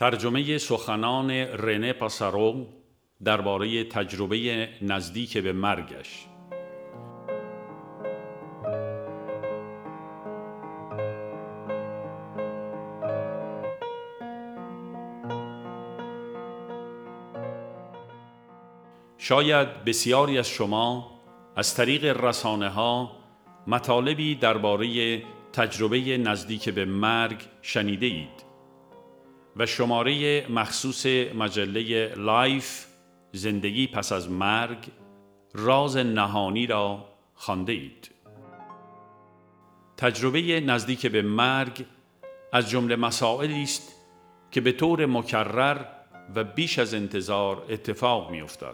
ترجمه سخنان رنه پاسارو درباره تجربه نزدیک به مرگش. شاید بسیاری از شما از طریق رسانه‌ها مطالبی درباره تجربه نزدیک به مرگ شنیده اید و شماره مخصوص مجله لایف زندگی پس از مرگ راز نهانی را خوانده اید. تجربه نزدیک به مرگ از جمله مسائلی است که به طور مکرر و بیش از انتظار اتفاق می‌افتد.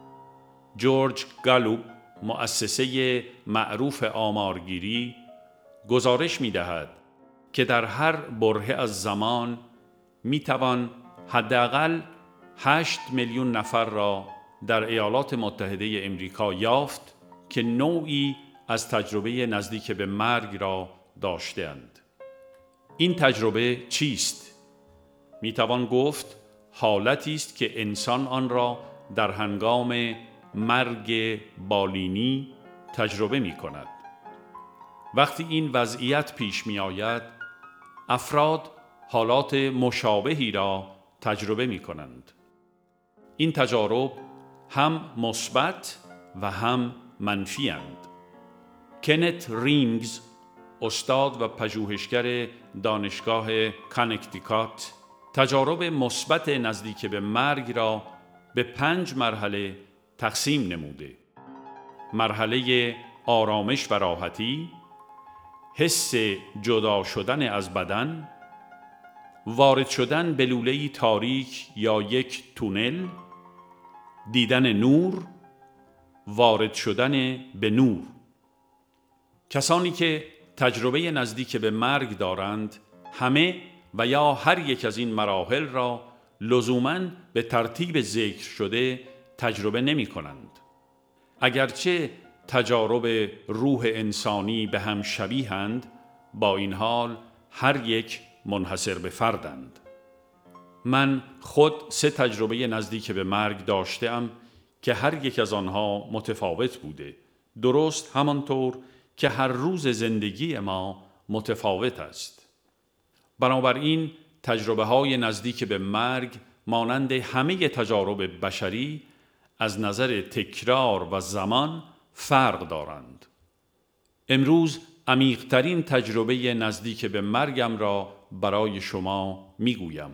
جورج گالوب، مؤسسه معروف آمارگیری، گزارش می‌دهد که در هر برهه از زمان می‌توان حداقل 8 میلیون نفر را در ایالات متحده امریکا یافت که نوعی از تجربه نزدیک به مرگ را داشته‌اند. این تجربه چیست؟ می‌توان گفت حالتی است که انسان آن را در هنگام مرگ بالینی تجربه می‌کند. وقتی این وضعیت پیش می‌آید، افراد حالات مشابهی را تجربه می‌کنند. این تجارب هم مثبت و هم منفی اند. کنت رینگز، استاد و پژوهشگر دانشگاه کانکتیکات، تجارب مثبت نزدیک به مرگ را به 5 مرحله تقسیم نموده. مرحله آرامش و راحتی، حس جدا شدن از بدن، وارد شدن به لوله‌ای تاریک یا یک تونل، دیدن نور، وارد شدن به نور. کسانی که تجربه نزدیک به مرگ دارند همه و یا هر یک از این مراحل را لزوماً به ترتیب ذکر شده تجربه نمی کنند. اگرچه تجارب روح انسانی به هم شبیهند، با این حال هر یک منحصر به فردند. من خود 3 تجربه نزدیک به مرگ داشتم که هر یک از آنها متفاوت بوده، درست همانطور که هر روز زندگی ما متفاوت است. بنابراین تجربه های نزدیک به مرگ مانند همه تجارب بشری از نظر تکرار و زمان فرق دارند. امروز عمیق‌ترین تجربه نزدیک به مرگم را برای شما میگویم.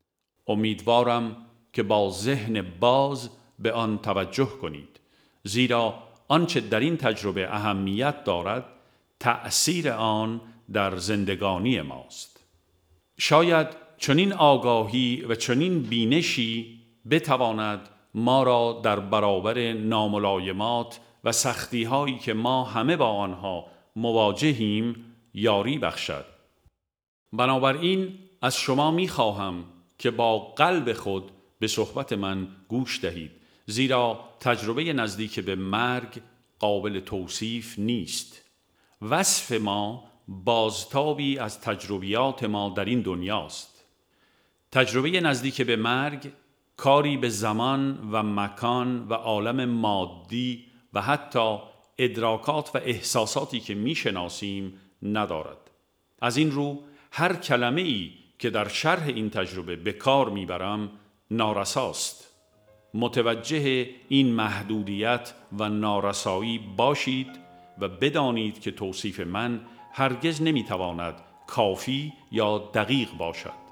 امیدوارم که با ذهن باز به آن توجه کنید، زیرا آنچه در این تجربه اهمیت دارد تأثیر آن در زندگانی ماست. شاید چنین آگاهی و چنین بینشی بتواند ما را در برابر ناملایمات و سختی‌هایی که ما همه با آنها مواجهیم یاری بخشد. بنابراین از شما می‌خواهم که با قلب خود به صحبت من گوش دهید، زیرا تجربه نزدیک به مرگ قابل توصیف نیست. وصف ما بازتابی از تجربیات ما در این دنیاست. تجربه نزدیک به مرگ کاری به زمان و مکان و عالم مادی و حتی ادراکات و احساساتی که میشناسیم ندارد. از این رو هر کلمه‌ای که در شرح این تجربه به کار میبرم نارساست. متوجه این محدودیت و نارسایی باشید و بدانید که توصیف من هرگز نمیتواند کافی یا دقیق باشد.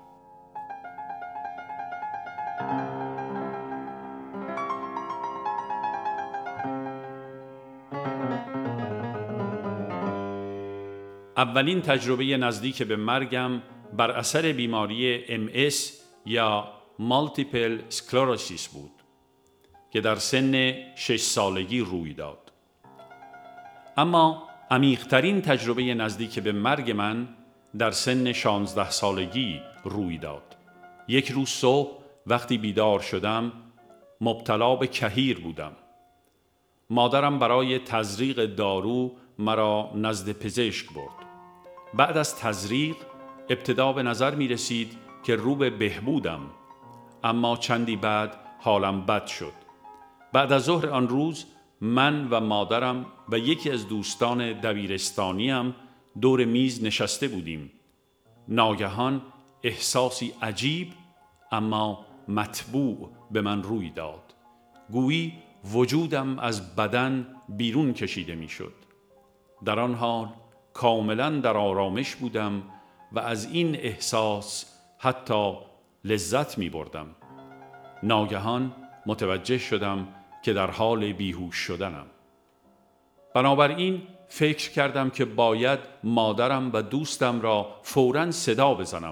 اولین تجربه نزدیک به مرگم بر اثر بیماری MS یا مالتیپل اسکلروسیس بود که در سن 6 سالگی روی داد. اما عمیق‌ترین تجربه نزدیک به مرگ من در سن 16 سالگی روی داد. یک روز صبح وقتی بیدار شدم مبتلا به کهیر بودم. مادرم برای تزریق دارو مرا نزد پزشک برد. بعد از تزریق ابتدا به نظر می رسید که رو به بهبودم، اما چندی بعد حالم بد شد. بعد از ظهر آن روز من و مادرم و یکی از دوستان دبیرستانیم دور میز نشسته بودیم. ناگهان احساسی عجیب اما مطبوع به من روی داد. گویی وجودم از بدن بیرون کشیده می شد. در آن حال کاملا در آرامش بودم و از این احساس حتی لذت می بردم. ناگهان متوجه شدم که در حال بیهوش شدنم. بنابراین فکر کردم که باید مادرم و دوستم را فوراً صدا بزنم،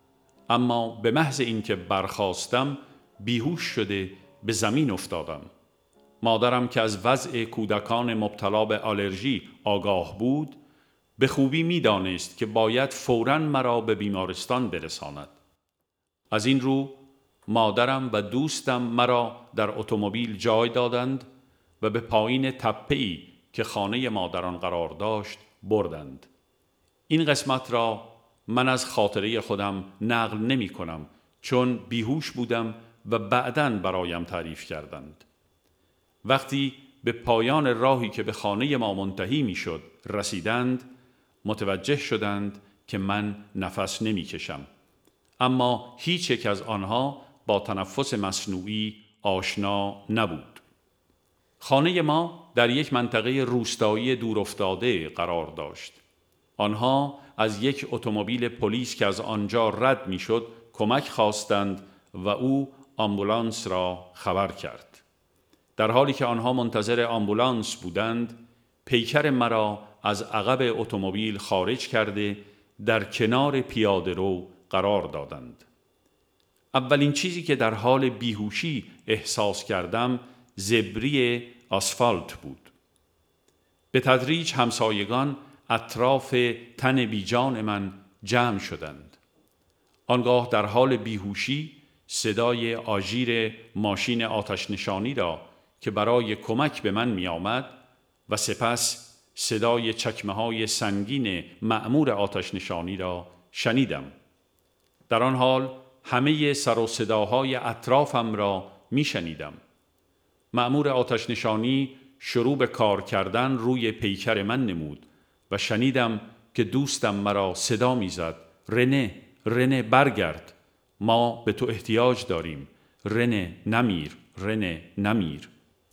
اما به محض اینکه برخاستم بیهوش شده به زمین افتادم. مادرم که از وضع کودکان مبتلا به آلرژی آگاه بود، به خوبی می‌دانست که باید فوراً مرا به بیمارستان برساند. از این رو مادرم و دوستم مرا در اتومبیل جای دادند و به پایین تپه‌ای که خانه مادران قرار داشت بردند. این قسمت را من از خاطره خودم نقل نمی کنم، چون بیهوش بودم و بعداً برایم تعریف کردند. وقتی به پایان راهی که به خانه ما منتهی می شد رسیدند، متوجه شدند که من نفس نمی کشم، اما هیچ یک از آنها با تنفس مصنوعی آشنا نبود. خانه ما در یک منطقه روستایی دورافتاده قرار داشت. آنها از یک اتومبیل پلیس که از آنجا رد میشد کمک خواستند و او آمبولانس را خبر کرد. در حالی که آنها منتظر آمبولانس بودند، پیکر مرا از عقب اتومبیل خارج کرده در کنار پیاده‌رو قرار دادند. اولین چیزی که در حال بیهوشی احساس کردم زبری آسفالت بود. به تدریج همسایگان اطراف تن بیجان من جمع شدند. آنگاه در حال بیهوشی صدای آژیر ماشین آتشنشانی را که برای کمک به من می آمد و سپس صدای چکمه‌های سنگین مأمور آتشنشانی را شنیدم. در آن حال همه سر و صداهای اطرافم را می شنیدم. مأمور آتشنشانی شروع به کار کردن روی پیکر من نمود و شنیدم که دوستم مرا صدا می زد: رنه، رنه برگرد، ما به تو احتیاج داریم، رنه نمیر، رنه نمیر.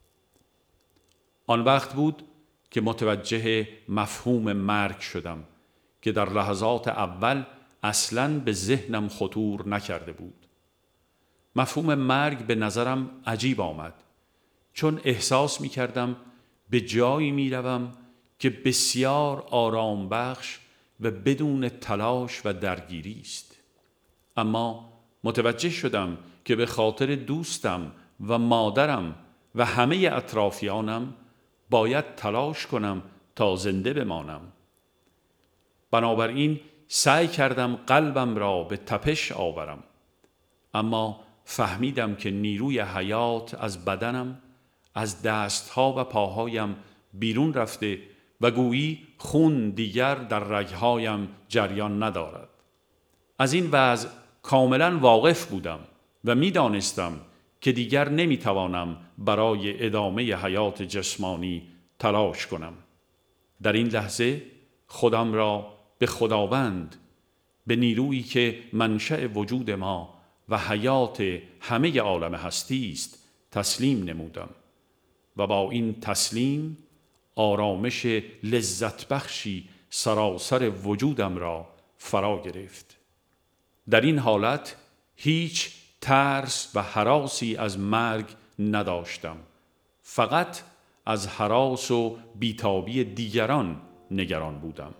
آن وقت بود که متوجه مفهوم مرگ شدم که در لحظات اول اصلاً به ذهنم خطور نکرده بود. مفهوم مرگ به نظرم عجیب آمد، چون احساس می کردم به جایی می روم که بسیار آرام بخش و بدون تلاش و درگیری است. اما متوجه شدم که به خاطر دوستم و مادرم و همه اطرافیانم باید تلاش کنم تا زنده بمانم. بنابراین سعی کردم قلبم را به تپش آورم، اما فهمیدم که نیروی حیات از بدنم، از دستها و پاهایم بیرون رفته و گویی خون دیگر در رگهایم جریان ندارد. از این وضع کاملا واقف بودم و می دانستم که دیگر نمی توانم برای ادامه حیات جسمانی تلاش کنم. در این لحظه خودم را به خداوند، به نیرویی که منشأ وجود ما و حیات همه عالم هستی است تسلیم نمودم و با این تسلیم آرامش لذت بخشی سراسر وجودم را فرا گرفت. در این حالت هیچ ترس و هراسی از مرگ نداشتم، فقط از هراس و بیتابی دیگران نگران بودم.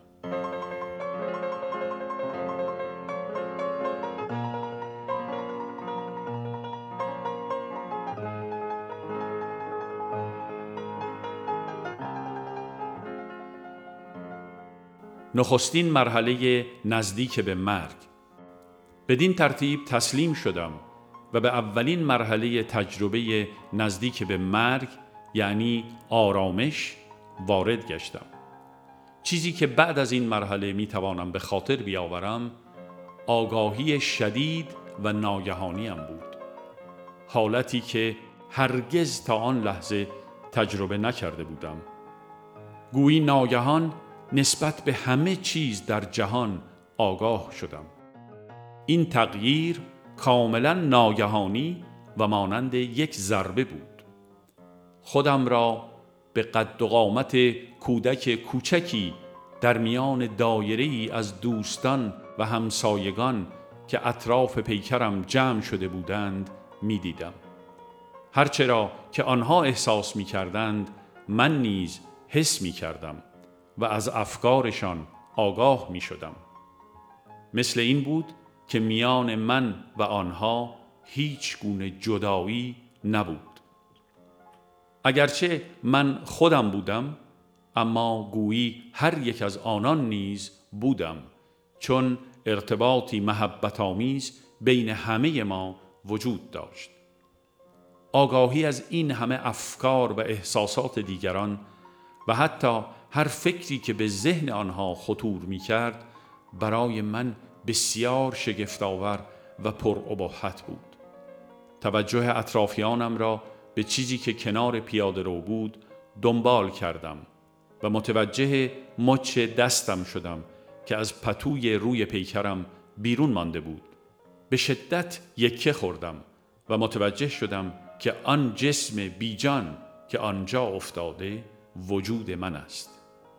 نخستین مرحله نزدیک به مرگ. بدین ترتیب تسلیم شدم و به اولین مرحله تجربه نزدیک به مرگ، یعنی آرامش، وارد گشتم. چیزی که بعد از این مرحله می توانم به خاطر بیاورم آگاهی شدید و ناگهانیم بود، حالتی که هرگز تا آن لحظه تجربه نکرده بودم. گویی ناگهان نسبت به همه چیز در جهان آگاه شدم. این تغییر کاملا ناگهانی و مانند یک ضربه بود. خودم را به قد و قامت کودک کوچکی در میان دایره‌ای از دوستان و همسایگان که اطراف پیکرم جمع شده بودند می دیدم. هرچه را که آنها احساس می کردند من نیز حس می کردم و از افکارشان آگاه می شدم. مثل این بود که میان من و آنها هیچ گونه جدایی نبود. اگرچه من خودم بودم، اما گویی هر یک از آنان نیز بودم، چون ارتباطی محبت آمیز بین همه ما وجود داشت. آگاهی از این همه افکار و احساسات دیگران و حتی هر فکری که به ذهن آنها خطور می کرد برای من بسیار شگفت‌آور و پرابهت بود. توجه اطرافیانم را به چیزی که کنار پیاده رو بود دنبال کردم و متوجه مچ دستم شدم که از پتوی روی پیکرم بیرون مانده بود. به شدت یکه خوردم و متوجه شدم که آن جسم بیجان که آنجا افتاده وجود من است.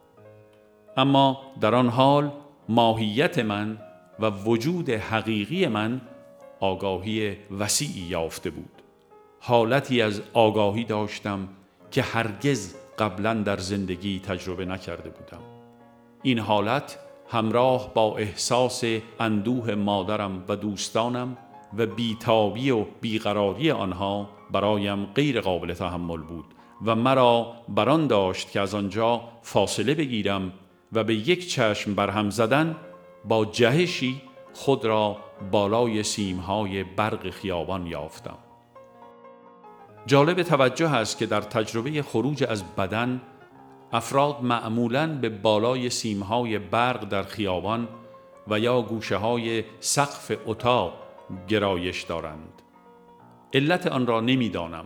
اما در آن حال ماهیت من و وجود حقیقی من آگاهی وسیعی یافته بود. حالتی از آگاهی داشتم که هرگز قبلا در زندگی تجربه نکرده بودم. این حالت همراه با احساس اندوه مادرم و دوستانم و بیتابی و بیقراری آنها برایم غیر قابل تحمل بود و مرا بران داشت که از آنجا فاصله بگیرم و به یک چشم برهم زدن با جهشی خود را بالای سیمهای برق خیابان یافتم. جالب توجه است که در تجربه خروج از بدن افراد معمولاً به بالای سیمهای برق در خیابان و یا گوشه‌های سقف اتاق گرایش دارند. علت آن را نمی‌دانم،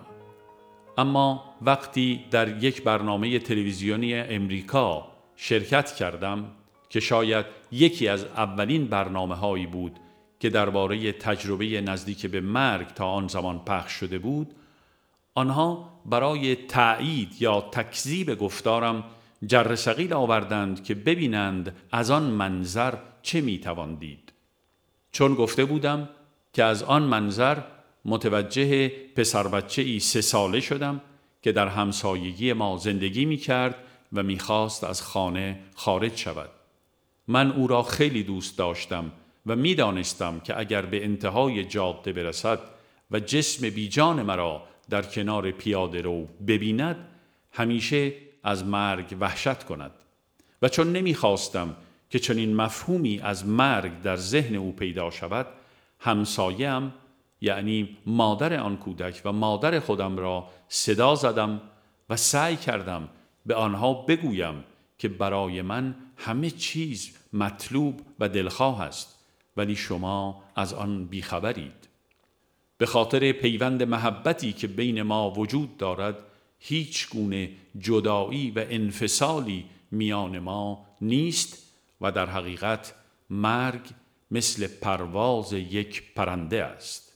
اما وقتی در یک برنامه تلویزیونی امریکا شرکت کردم که شاید یکی از اولین برنامه‌هایی بود که درباره تجربه نزدیک به مرگ تا آن زمان پخش شده بود، آنها برای تأیید یا تکذیب گفتارم جره ثقیل آوردند که ببینند از آن منظر چه میتوان دید. چون گفته بودم که از آن منظر متوجه پسر بچه‌ای 3 ساله شدم که در همسایگی ما زندگی میکرد و میخواست از خانه خارج شود. من او را خیلی دوست داشتم و میدانستم که اگر به انتهای جاده برسد و جسم بیجان مرا در کنار پیاده رو ببیند همیشه از مرگ وحشت کند و چون نمیخواستم که چنین مفهومی از مرگ در ذهن او پیدا شود، همسایه‌ام یعنی مادر آن کودک و مادر خودم را صدا زدم و سعی کردم به آنها بگویم که برای من همه چیز مطلوب و دلخواه است، ولی شما از آن بیخبرید. به خاطر پیوند محبتی که بین ما وجود دارد هیچ گونه جدایی و انفصالی میان ما نیست و در حقیقت مرگ مثل پرواز یک پرنده است.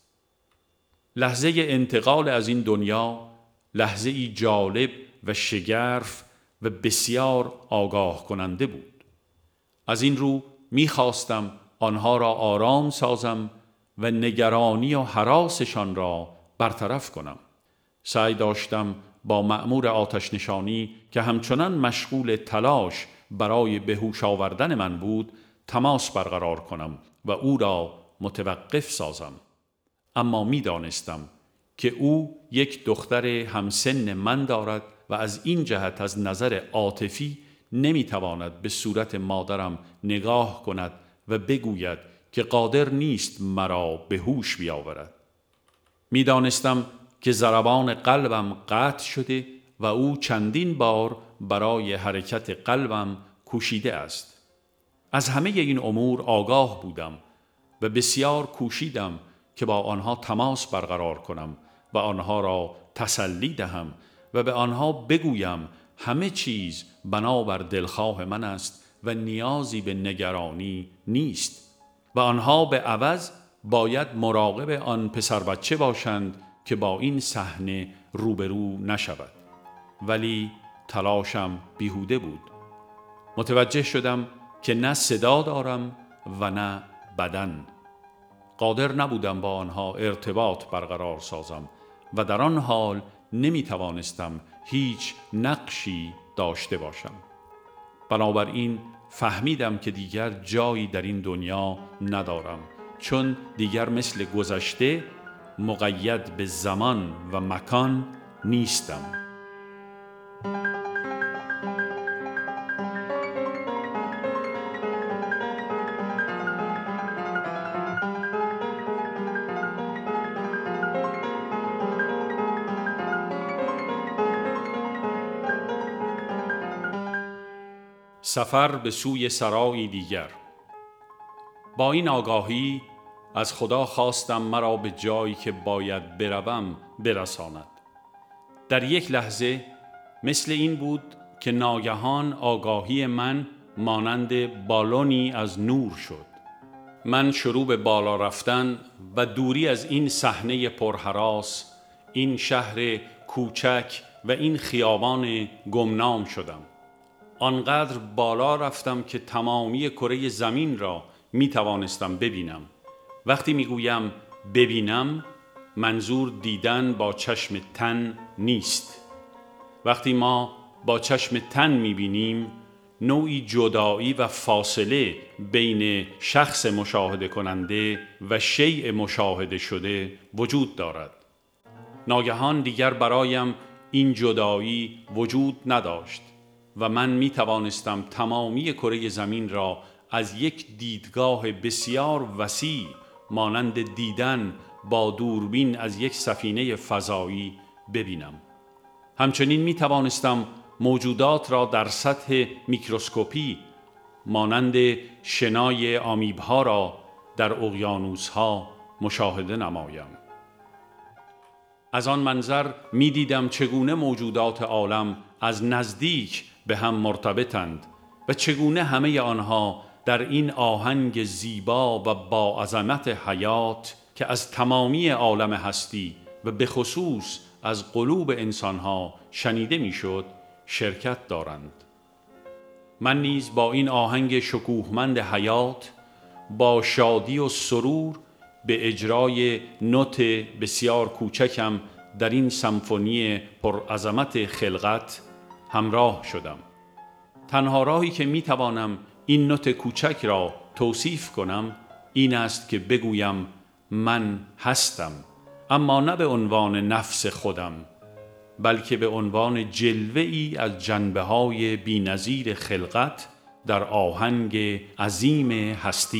لحظه انتقال از این دنیا لحظه‌ای جالب و شگرف و بسیار آگاه کننده بود. از این رو می‌خواستم آنها را آرام سازم و نگرانی و هراسشان را برطرف کنم. سعی داشتم با مأمور آتش نشانی که همچنان مشغول تلاش برای به هوش آوردن من بود تماس برقرار کنم و او را متوقف سازم. اما می دانستم که او یک دختر همسن من دارد و از این جهت از نظر عاطفی نمی تواند به صورت مادرم نگاه کند و بگوید که قادر نیست مرا به هوش بیاورد. می دانستم که ضربان قلبم قطع شده و او چندین بار برای حرکت قلبم کوشیده است. از همه این امور آگاه بودم و بسیار کوشیدم که با آنها تماس برقرار کنم و آنها را تسلی دهم و به آنها بگویم همه چیز بنابر دلخواه من است و نیازی به نگرانی نیست و آنها به عوض باید مراقب آن پسر بچه باشند که با این صحنه روبرو نشود. ولی تلاشم بیهوده بود. متوجه شدم که نه صدا دارم و نه بدن. قادر نبودم با آنها ارتباط برقرار سازم و در آن حال نمی توانستم هیچ نقشی داشته باشم. بنابراین فهمیدم که دیگر جایی در این دنیا ندارم، چون دیگر مثل گذشته مقید به زمان و مکان نیستم. سفر به سوی سرایی دیگر. با این آگاهی از خدا خواستم مرا به جایی که باید بروم برساند. در یک لحظه مثل این بود که ناگهان آگاهی من مانند بالونی از نور شد. من شروع به بالا رفتن و دوری از این صحنه پرهراس، این شهر کوچک و این خیابان گمنام شدم. آنقدر بالا رفتم که تمامی کره زمین را می توانستم ببینم. وقتی می گویم ببینم، منظور دیدن با چشم تن نیست. وقتی ما با چشم تن می بینیم، نوعی جدایی و فاصله بین شخص مشاهده کننده و شیء مشاهده شده وجود دارد. ناگهان دیگر برایم این جدایی وجود نداشت و من می توانستم تمامی کره زمین را از یک دیدگاه بسیار وسیع مانند دیدن با دوربین از یک سفینه فضایی ببینم. همچنین می توانستم موجودات را در سطح میکروسکوپی مانند شنای آمیبها را در اقیانوسها مشاهده نمایم. از آن منظر می دیدم چگونه موجودات عالم از نزدیک به هم مرتبطند و چگونه همه آنها در این آهنگ زیبا و با عظمت حیات که از تمامی عالم هستی و به خصوص از قلوب انسانها شنیده میشد شرکت دارند. من نیز با این آهنگ شکوهمند حیات با شادی و سرور به اجرای نوت بسیار کوچکم در این سمفونی پرعظمت خلقت همراه شدم. تنها راهی که می توانم این نوت کوچک را توصیف کنم این است که بگویم من هستم، اما نه به عنوان نفس خودم، بلکه به عنوان جلوه‌ای از جنبه‌های بی‌نظیر خلقت در آهنگ عظیم هستی.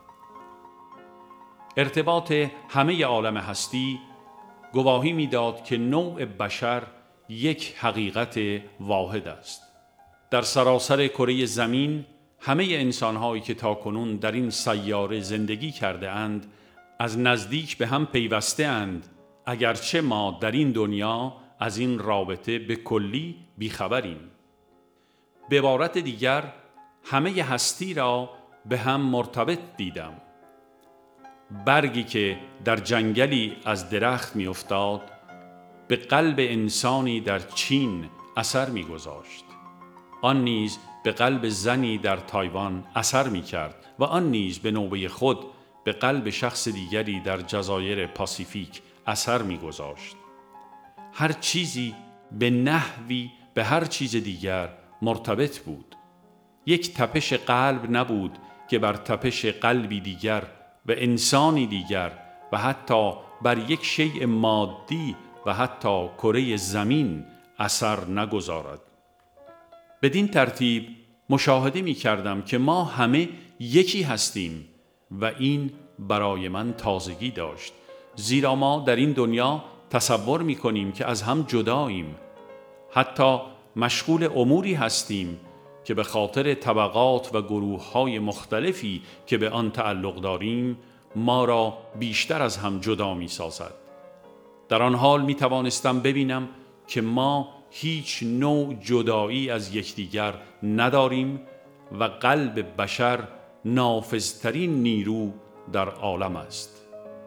ارتباط همه عالم هستی گواهی می‌داد که نوع بشر یک حقیقت واحد است. در سراسر کره زمین همه انسان‌هایی که تاکنون در این سیاره زندگی کرده اند از نزدیک به هم پیوسته اند، اگرچه ما در این دنیا از این رابطه به کلی بیخبریم. به عبارت دیگر همه هستی را به هم مرتبط دیدم. برگی که در جنگلی از درخت می افتاد به قلب انسانی در چین اثر می گذاشت. آن نیز به قلب زنی در تایوان اثر می کرد و آن نیز به نوبه خود به قلب شخص دیگری در جزایر پاسیفیک اثر می گذاشت. هر چیزی به نحوی به هر چیز دیگر مرتبط بود. یک تپش قلب نبود که بر تپش قلبی دیگر و انسانی دیگر و حتی بر یک شیء مادی و حتی کره زمین اثر نگذارد. بدین ترتیب مشاهده می کردم که ما همه یکی هستیم و این برای من تازگی داشت، زیرا ما در این دنیا تصور می کنیم که از هم جداییم. حتی مشغول اموری هستیم که به خاطر طبقات و گروه‌های مختلفی که به آن تعلق داریم ما را بیشتر از هم جدا می سازد. در آن حال می توانستم ببینم که ما هیچ نوع جدایی از یکدیگر نداریم و قلب بشر نافذترین نیرو در عالم است.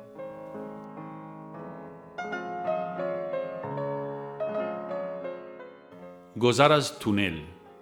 گذر از تونل.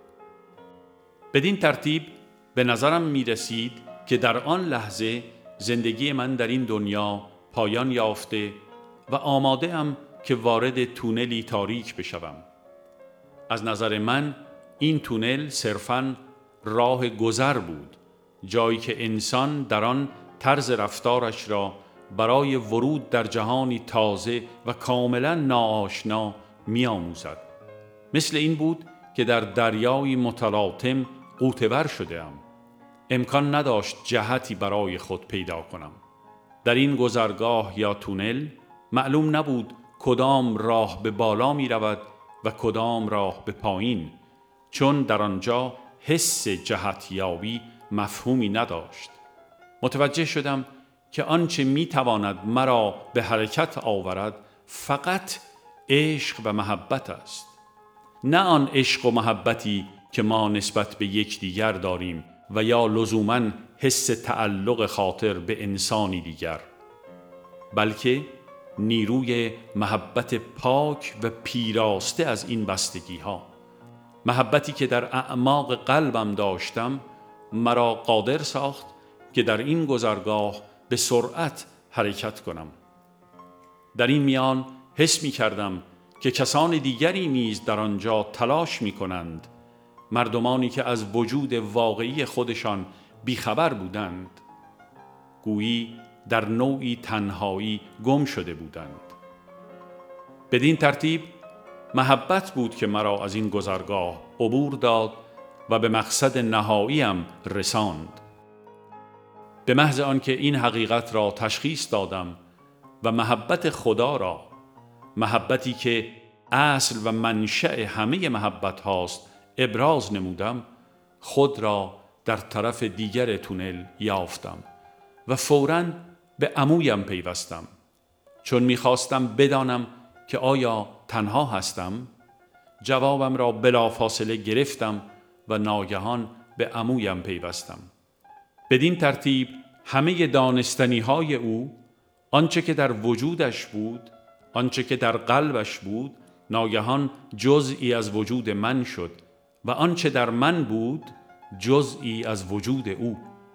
بدین ترتیب به نظرم می رسید که در آن لحظه زندگی من در این دنیا پایان یافته و آماده ام که وارد تونلی تاریک بشوم. از نظر من این تونل صرفاً راه گذر بود، جایی که انسان در آن طرز رفتارش را برای ورود در جهانی تازه و کاملا ناآشنا می‌آموزد. مثل این بود که در دریایی متلاطم غوطه‌ور شده‌ام. امکان نداشت جهتی برای خود پیدا کنم. در این گذرگاه یا تونل معلوم نبود کدام راه به بالا می رود و کدام راه به پایین، چون در آنجا حس جهتیابی مفهومی نداشت. متوجه شدم که آنچه می تواند مرا به حرکت آورد فقط عشق و محبت است. نه آن عشق و محبتی که ما نسبت به یکدیگر داریم و یا لزوماً حس تعلق خاطر به انسانی دیگر، بلکه نیروی محبت پاک و پیراسته از این بستگی ها. محبتی که در اعماق قلبم داشتم مرا قادر ساخت که در این گذرگاه به سرعت حرکت کنم. در این میان حس می کردم که کسان دیگری نیز در آنجا تلاش می کنند، مردمانی که از وجود واقعی خودشان بیخبر بودند، گویی در نوعی تنهایی گم شده بودند. بدین ترتیب محبت بود که مرا از این گذرگاه عبور داد و به مقصد نهاییم رساند. به محض آنکه این حقیقت را تشخیص دادم و محبت خدا را، محبتی که اصل و منشأ همه محبت هاست، ابراز نمودم، خود را در طرف دیگر تونل یافتم و فوراً به عمویم پیوستم. چون می‌خواستم بدانم که آیا تنها هستم، جوابم را بلافاصله گرفتم و ناگهان به عمویم پیوستم. بدین ترتیب همه دانستنی‌های او، آنچه که در وجودش بود، آنچه که در قلبش بود، ناگهان جزئی از وجود من شد و آنچه در من بود جزئی از وجود او.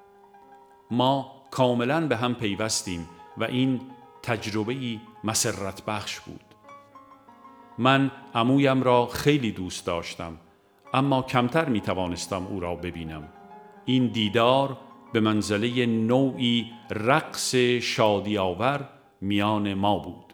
ما کاملا به هم پیوستیم و این تجربه‌ای مسرت بخش بود. من عمویم را خیلی دوست داشتم، اما کمتر می توانستم او را ببینم. این دیدار به منزله نوعی رقص شادی‌آور میان ما بود.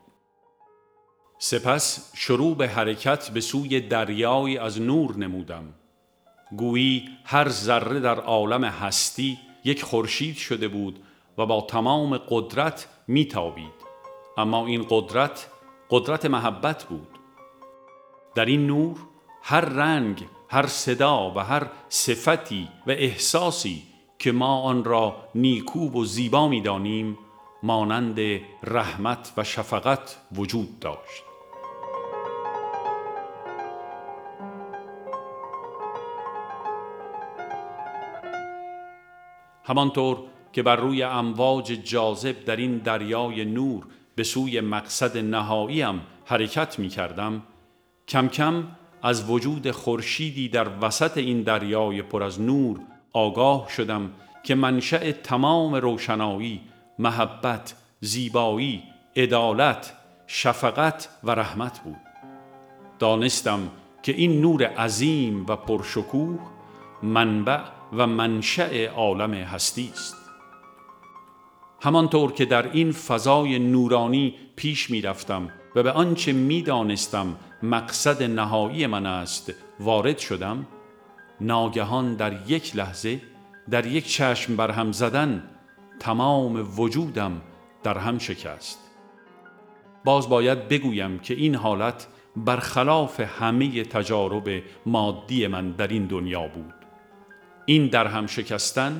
سپس شروع به حرکت به سوی دریایی از نور نمودم. گویی هر ذره در عالم هستی یک خورشید شده بود و با تمام قدرت میتابید، اما این قدرت محبت بود. در این نور هر رنگ، هر صدا و هر صفتی و احساسی که ما آن را نیکو و زیبا می‌دانیم مانند رحمت و شفقت وجود داشت. همانطور که بر روی امواج جاذب در این دریای نور به سوی مقصد نهاییم حرکت می کردم، کم کم از وجود خورشیدی در وسط این دریای پر از نور آگاه شدم که منشأ تمام روشنایی، محبت، زیبایی، عدالت، شفقت و رحمت بود. دانستم که این نور عظیم و پرشکوه منبع و منشأ عالم هستی است. همانطور که در این فضای نورانی پیش می رفتم و به آنچه می دانستم مقصد نهایی من است وارد شدم، ناگهان در یک لحظه، در یک چشم برهم زدن، تمام وجودم در هم شکست. باز باید بگویم که این حالت برخلاف همه تجارب مادی من در این دنیا بود. این در هم شکستن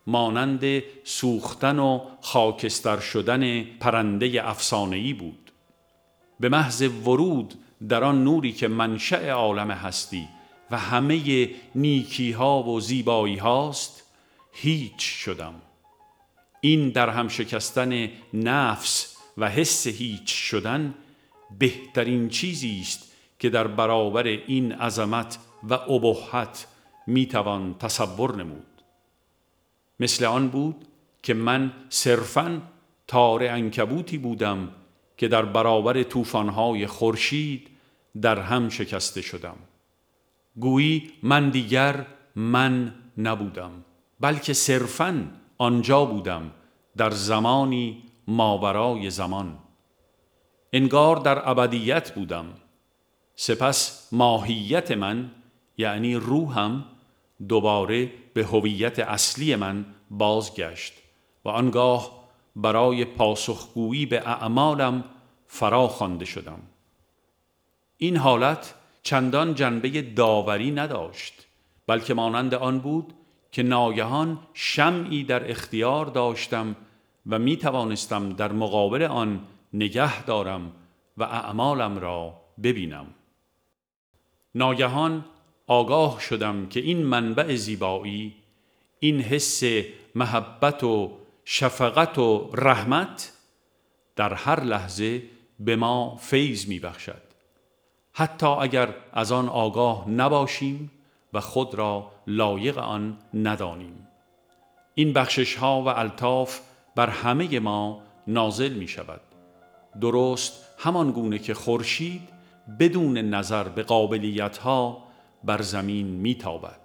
مانند سوختن و خاکستر شدن پرنده افسانه‌ای بود. به محض ورود در آن نوری که منشأ عالم هستی و همه نیکی ها و زیبایی هاست هیچ شدم. این در هم شکستن نفس و حس هیچ شدن بهترین چیزی است که در برابر این عظمت و ابهت میتوان تصور نمود. مثل آن بود که من صرفاً تار عنکبوتی بودم که در برابر طوفان‌های خورشید در هم شکسته شدم. گویی من دیگر من نبودم، بلکه صرفاً آنجا بودم در زمانی ماورای زمان. انگار در ابدیت بودم. سپس ماهیت من یعنی روحم دوباره به هویت اصلی من بازگشت و آنگاه برای پاسخگویی به اعمالم فرا خوانده شدم. این حالت چندان جنبه داوری نداشت، بلکه مانند آن بود که ناگهان شمعی در اختیار داشتم و می توانستم در مقابل آن نگه دارم و اعمالم را ببینم. ناگهان آگاه شدم که این منبع زیبایی، این حس محبت و شفقت و رحمت در هر لحظه به ما فیض می بخشد، حتی اگر از آن آگاه نباشیم و خود را لایق آن ندانیم. این بخشش ها و الطاف بر همه ما نازل می شود، درست همان گونه که خورشید بدون نظر به قابلیت ها بر زمین می تابد.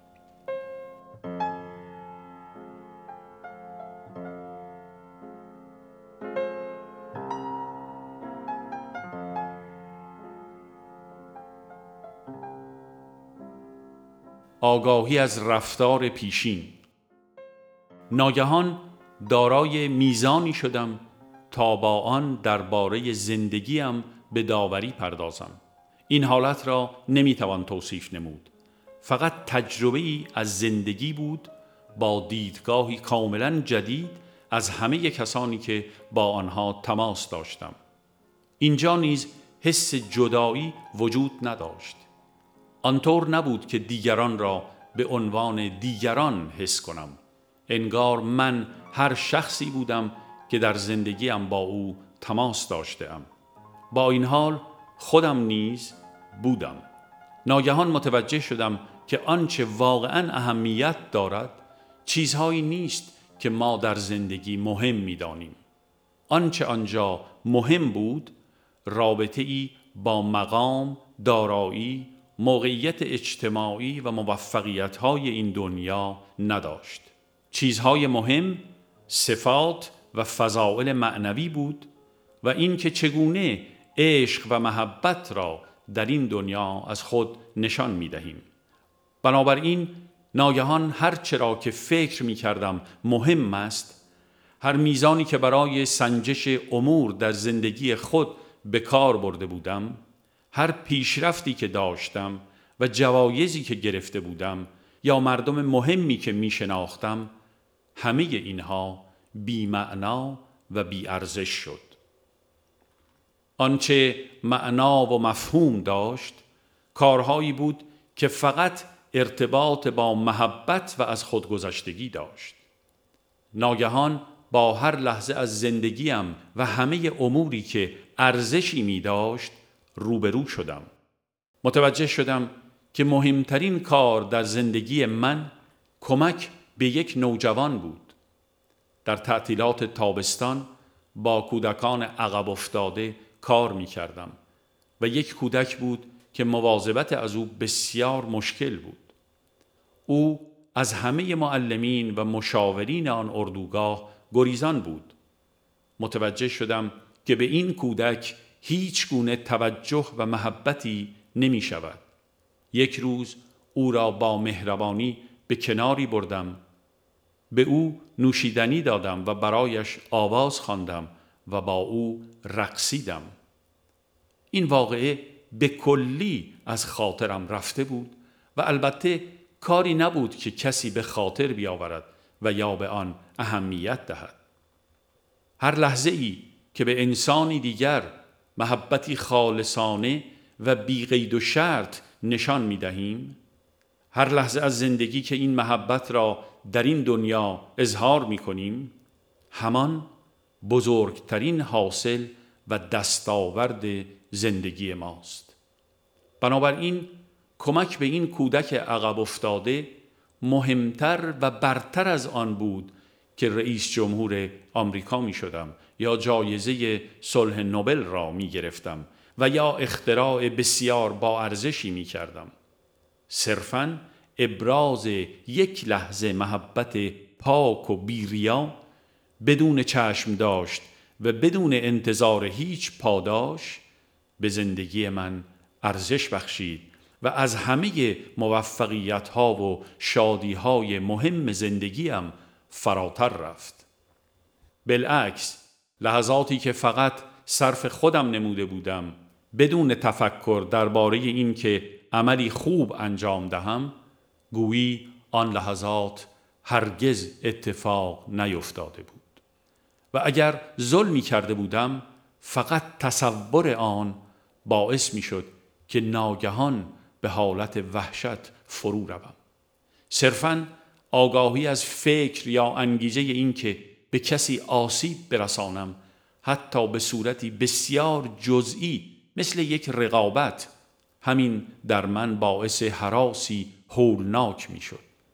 آگاهی از رفتار پیشین. ناگهان دارای میزانی شدم تا با آن درباره زندگیم به داوری پردازم. این حالت را نمیتوان توصیف نمود. فقط تجربه‌ای از زندگی بود با دیدگاهی کاملا جدید از همه کسانی که با آنها تماس داشتم. اینجا نیز حس جدایی وجود نداشت. آنطور نبود که دیگران را به عنوان دیگران حس کنم. انگار من هر شخصی بودم که در زندگیم با او تماس داشتم. با این حال خودم نیز بودم. ناگهان متوجه شدم که آنچه واقعا اهمیت دارد چیزهایی نیست که ما در زندگی مهم می‌دانیم. آنچه آنجا مهم بود رابطه‌ای با مقام، دارایی، موقعیت اجتماعی و موفقیت‌های این دنیا نداشت. چیزهای مهم صفات و فضائل معنوی بود و این که چگونه عشق و محبت را در این دنیا از خود نشان می‌دهیم. بنابراین ناگهان هر چرا که فکر می‌کردم مهم است، هر میزانی که برای سنجش امور در زندگی خود به کار برده بودم، هر پیشرفتی که داشتم و جوایزی که گرفته بودم یا مردم مهمی که می شناختم، همه اینها بی معنا و بی ارزش شد. آنچه معنا و مفهوم داشت کارهایی بود که فقط ارتباط با محبت و از خودگذشتگی داشت. ناگهان با هر لحظه از زندگیم و همه اموری که ارزشی می داشت روبرو شدم. متوجه شدم که مهمترین کار در زندگی من کمک به یک نوجوان بود. در تعطیلات تابستان با کودکان عقب افتاده کار می کردم و یک کودک بود که مواظبت از او بسیار مشکل بود. او از همه معلمین و مشاورین آن اردوگاه گریزان بود. متوجه شدم که به این کودک هیچ گونه توجه و محبتی نمی شود. یک روز او را با مهربانی به کناری بردم، به او نوشیدنی دادم و برایش آواز خواندم و با او رقصیدم. این واقعه به کلی از خاطرم رفته بود و البته کاری نبود که کسی به خاطر بیاورد و یا به آن اهمیت دهد. هر لحظه ای که به انسانی دیگر محبتی خالصانه و بی قید و شرط نشان می دهیم، هر لحظه از زندگی که این محبت را در این دنیا اظهار می کنیم، همان بزرگترین حاصل و دستاورد زندگی ماست. بنابراین کمک به این کودک عقب افتاده مهمتر و برتر از آن بود که رئیس جمهور آمریکا می شدم یا جایزه صلح نوبل را می گرفتم و یا اختراع بسیار با ارزشی می کردم. صرفاً ابراز یک لحظه محبت پاک و بی‌ریا بدون چشم داشت و بدون انتظار هیچ پاداش به زندگی من ارزش بخشید و از همه موفقیت‌ها و شادی‌های مهم زندگیم فراتر رفت. بالعکس، لحظاتی که فقط صرف خودم نموده بودم بدون تفکر درباره این که عملی خوب انجام دهم، گویی آن لحظات هرگز اتفاق نیفتاده بود و اگر ظلمی کرده بودم فقط تصور آن باعث می شد که ناگهان به حالت وحشت فرو روم. صرفاً آگاهی از فکر یا انگیزه این که به کسی آسیب برسانم، حتی به صورتی بسیار جزئی مثل یک رقابت، همین در من باعث هراسی هولناک می شد.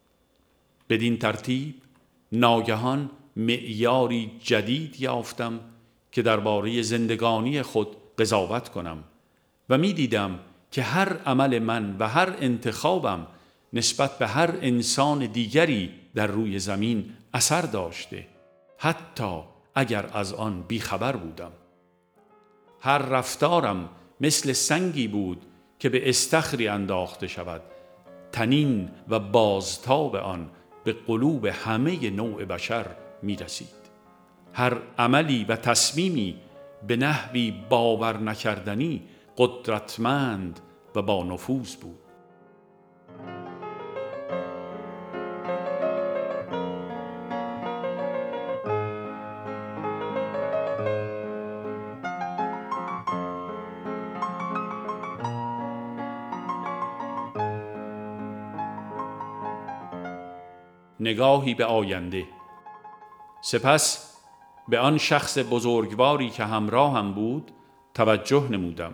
بدین ترتیب ناگهان معیاری جدید یافتم که درباره زندگانی خود قضاوت کنم و می دیدم که هر عمل من و هر انتخابم نسبت به هر انسان دیگری در روی زمین اثر داشته، حتی اگر از آن بیخبر بودم. هر رفتارم مثل سنگی بود که به استخری انداخته شود، طنین و بازتاب آن به قلوب همه نوع بشر می رسید. هر عملی و تصمیمی به نحوی باور نکردنی قدرتمند و با نفوذ بود. نگاهی به آینده. سپس به آن شخص بزرگواری که همراهم بود توجه نمودم.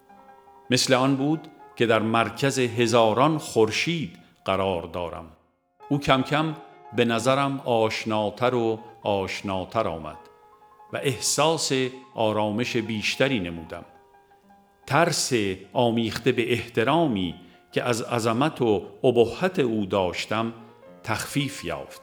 مثل آن بود که در مرکز هزاران خورشید قرار دارم. او کم کم به نظرم آشناتر و آشناتر آمد و احساس آرامش بیشتری نمودم. ترس آمیخته به احترامی که از عظمت و ابهت او داشتم تخفیف یافت.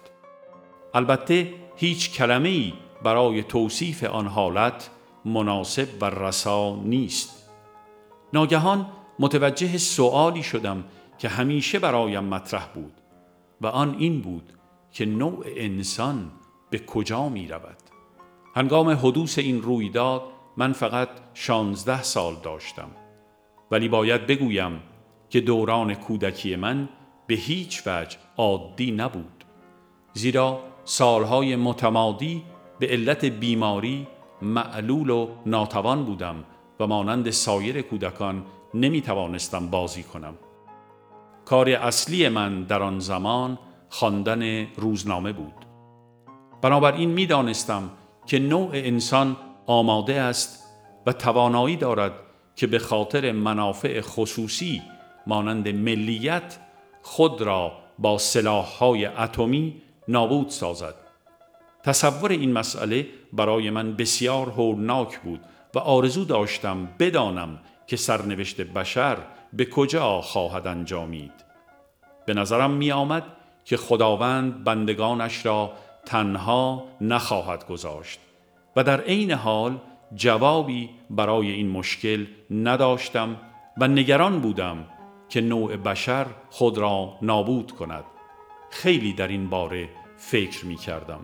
البته هیچ کلمه‌ای برای توصیف آن حالت مناسب و رسا نیست. ناگهان متوجه سؤالی شدم که همیشه برایم مطرح بود و آن این بود که نوع انسان به کجا می رود. هنگام حدوث این رویداد من فقط 16 سال داشتم، ولی باید بگویم که دوران کودکی من به هیچ وجه عادی نبود، زیرا سالهای متمادی به علت بیماری معلول و ناتوان بودم و مانند سایر کودکان نمی توانستم بازی کنم. کار اصلی من در آن زمان خواندن روزنامه بود. بنابراین می دانستم که نوع انسان آماده است و توانایی دارد که به خاطر منافع خصوصی مانند ملیت خود را با سلاح‌های اتمی نابود سازد. تصور این مسئله برای من بسیار هولناک بود و آرزو داشتم بدانم که سرنوشت بشر به کجا خواهد انجامید. به نظرم می آمد که خداوند بندگانش را تنها نخواهد گذاشت و در عین حال جوابی برای این مشکل نداشتم و نگران بودم که نوع بشر خود را نابود کند. خیلی در این باره فکر می کردم.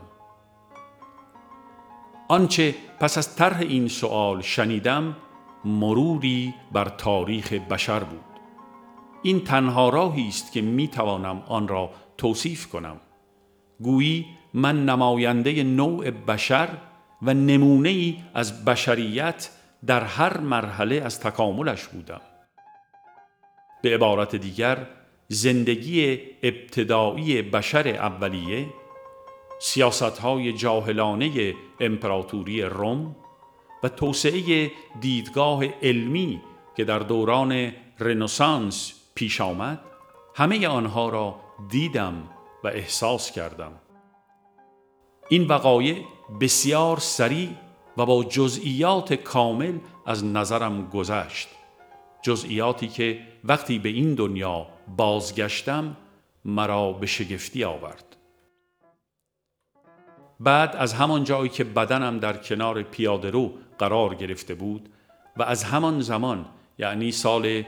آنچه پس از طرح این سؤال شنیدم مروری بر تاریخ بشر بود. این تنها راهی است که می توانم آن را توصیف کنم. گویی من نماینده نوع بشر و نمونه‌ای از بشریت در هر مرحله از تکاملش بودم. به عبارت دیگر، زندگی ابتدایی بشر اولیه، سیاست‌های جاهلانه امپراتوری روم و توسعه دیدگاه علمی که در دوران رنسانس پیش آمد، همه آنها را دیدم و احساس کردم. این وقایع بسیار سریع و با جزئیات کامل از نظرم گذشت، جزئیاتی که وقتی به این دنیا بازگشتم مرا به شگفتی آورد. بعد از همان جایی که بدنم در کنار پیاده‌رو قرار گرفته بود و از همان زمان، یعنی سال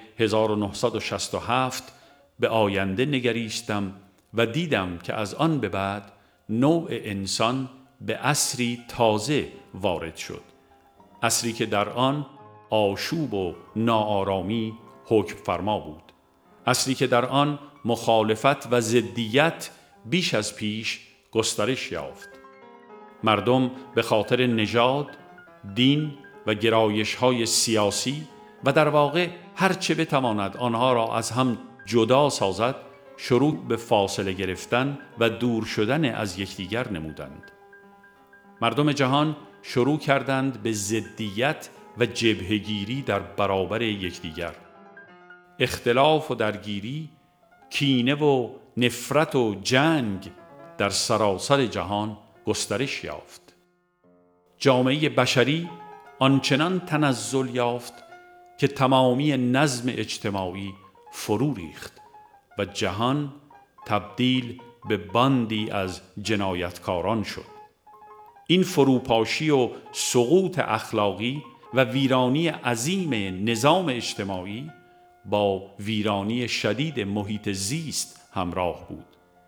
1967، به آینده نگریستم و دیدم که از آن به بعد نوع انسان به عصری تازه وارد شد، عصری که در آن آشوب و ناآرامی حکم فرما بود، عصری که در آن مخالفت و ضدیت بیش از پیش گسترش یافت. مردم به خاطر نژاد، دین و گرایش‌های سیاسی و در واقع هر چه بتواند آنها را از هم جدا سازد، شروع به فاصله گرفتن و دور شدن از یکدیگر نمودند. مردم جهان شروع کردند به ضدیت و جبهه‌گیری در برابر یکدیگر. اختلاف و درگیری، کینه و نفرت و جنگ در سراسر جهان گسترش یافت. جامعه بشری آنچنان تنزل یافت که تمامی نظم اجتماعی فرو ریخت و جهان تبدیل به باندی از جنایتکاران شد. این فروپاشی و سقوط اخلاقی و ویرانی عظیم نظام اجتماعی با ویرانی شدید محیط زیست همراه بود.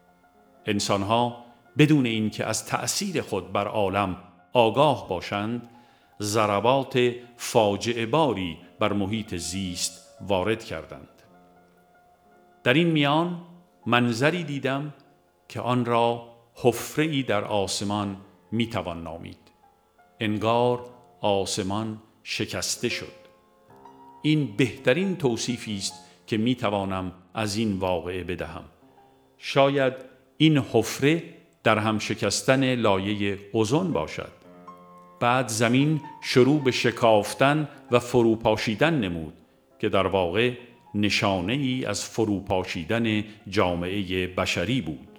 انسانها بدون اینکه از تأثیر خود بر عالم آگاه باشند، ضربات فاجعه باری بر محیط زیست وارد کردند. در این میان منظری دیدم که آن را حفره‌ای در آسمان میتوان نامید. انگار آسمان شکسته شد. این بهترین توصیفی است که میتوانم از این واقعه بدهم. شاید این حفره در هم شکستن لایه اوزون باشد. بعد زمین شروع به شکافتن و فروپاشیدن نمود که در واقع نشانه ای از فروپاشیدن جامعه بشری بود.